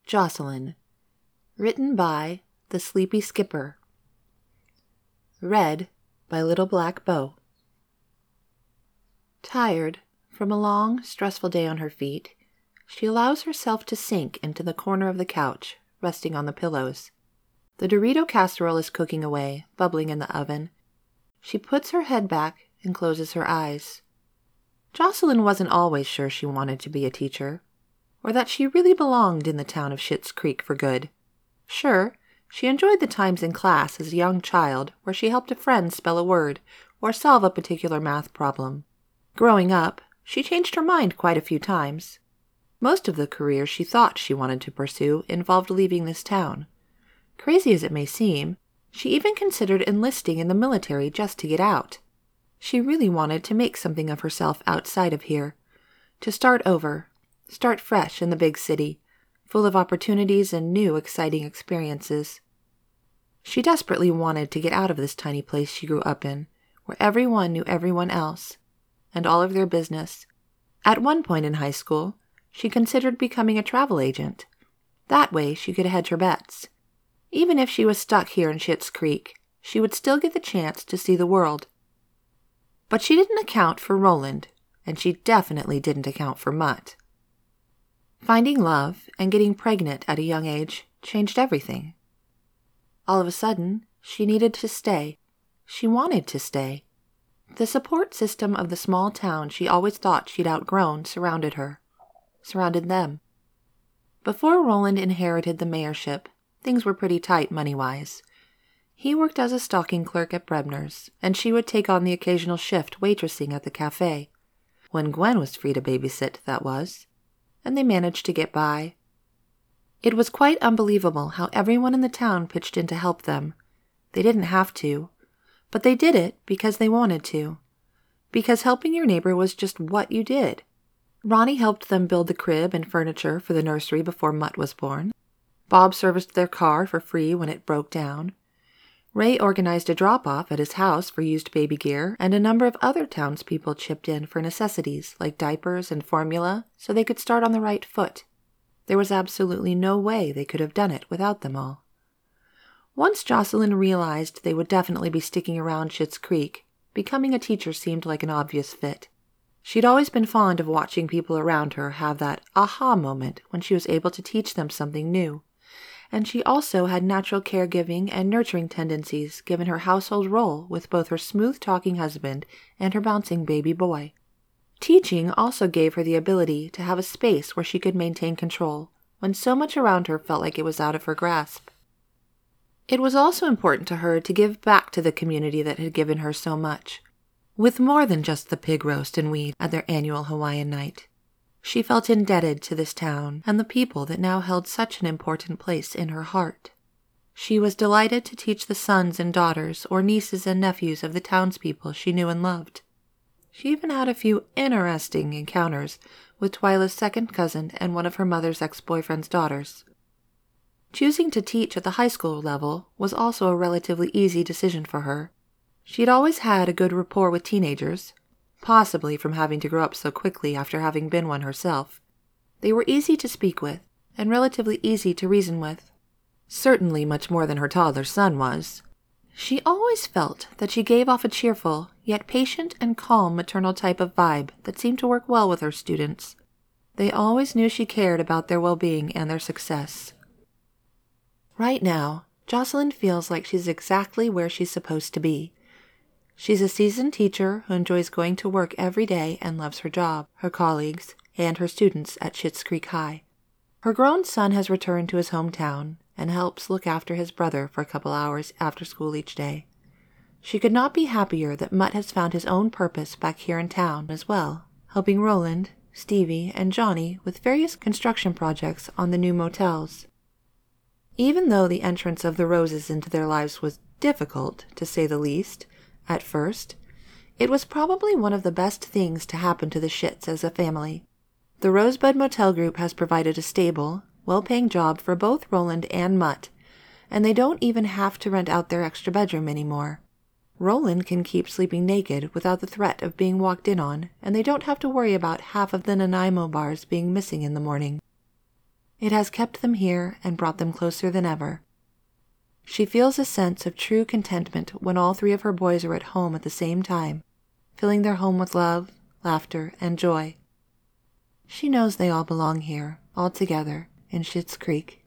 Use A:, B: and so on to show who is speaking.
A: Jocelyn. Written by The Sleepy Skipper. Read by Little Black Bow. Tired from a long, stressful day on her feet, she allows herself to sink into the corner of the couch, resting on the pillows. The Dorito casserole is cooking away, bubbling in the oven. She puts her head back and closes her eyes. Jocelyn wasn't always sure she wanted to be a teacher, or that she really belonged in the town of Schitt's Creek for good. Sure, she enjoyed the times in class as a young child where she helped a friend spell a word or solve a particular math problem. Growing up, she changed her mind quite a few times. Most of the career she thought she wanted to pursue involved leaving this town. Crazy as it may seem, she even considered enlisting in the military just to get out. She really wanted to make something of herself outside of here, to start over, start fresh in the big city, full of opportunities and new, exciting experiences. She desperately wanted to get out of this tiny place she grew up in, where everyone knew everyone else, and all of their business. At one point in high school, she considered becoming a travel agent. That way she could hedge her bets. Even if she was stuck here in Schitt's Creek, she would still get the chance to see the world. But she didn't account for Roland, and she definitely didn't account for Mutt. Finding love and getting pregnant at a young age changed everything. All of a sudden, she needed to stay. She wanted to stay. The support system of the small town she always thought she'd outgrown surrounded them. Before Roland inherited the mayorship, things were pretty tight money-wise. He worked as a stocking clerk at Brebner's, and she would take on the occasional shift waitressing at the cafe. When Gwen was free to babysit, that was. And they managed to get by. It was quite unbelievable how everyone in the town pitched in to help them. They didn't have to, but they did it because they wanted to. Because helping your neighbor was just what you did. Ronnie helped them build the crib and furniture for the nursery before Mutt was born. Bob serviced their car for free when it broke down. Ray organized a drop-off at his house for used baby gear, and a number of other townspeople chipped in for necessities like diapers and formula so they could start on the right foot. There was absolutely no way they could have done it without them all. Once Jocelyn realized they would definitely be sticking around Schitt's Creek, becoming a teacher seemed like an obvious fit. She'd always been fond of watching people around her have that aha moment when she was able to teach them something new. And she also had natural caregiving and nurturing tendencies given her household role with both her smooth-talking husband and her bouncing baby boy. Teaching also gave her the ability to have a space where she could maintain control when so much around her felt like it was out of her grasp. It was also important to her to give back to the community that had given her so much, with more than just the pig roast and weed at their annual Hawaiian night. She felt indebted to this town and the people that now held such an important place in her heart. She was delighted to teach the sons and daughters or nieces and nephews of the townspeople she knew and loved. She even had a few interesting encounters with Twyla's second cousin and one of her mother's ex-boyfriend's daughters. Choosing to teach at the high school level was also a relatively easy decision for her. She'd always had a good rapport with teenagers, possibly from having to grow up so quickly after having been one herself. They were easy to speak with, and relatively easy to reason with. Certainly much more than her toddler son was. She always felt that she gave off a cheerful, yet patient and calm maternal type of vibe that seemed to work well with her students. They always knew she cared about their well-being and their success. Right now, Jocelyn feels like she's exactly where she's supposed to be. She's a seasoned teacher who enjoys going to work every day and loves her job, her colleagues, and her students at Schitt's Creek High. Her grown son has returned to his hometown and helps look after his brother for a couple hours after school each day. She could not be happier that Mutt has found his own purpose back here in town as well, helping Roland, Stevie, and Johnny with various construction projects on the new motels. Even though the entrance of the Roses into their lives was difficult, to say the least, at first, it was probably one of the best things to happen to the Schitts as a family. The Rosebud Motel Group has provided a stable, well-paying job for both Roland and Mutt, and they don't even have to rent out their extra bedroom anymore. Roland can keep sleeping naked without the threat of being walked in on, and they don't have to worry about half of the Nanaimo bars being missing in the morning. It has kept them here and brought them closer than ever. She feels a sense of true contentment when all 3 of her boys are at home at the same time, filling their home with love, laughter, and joy. She knows they all belong here, all together, in Schitt's Creek.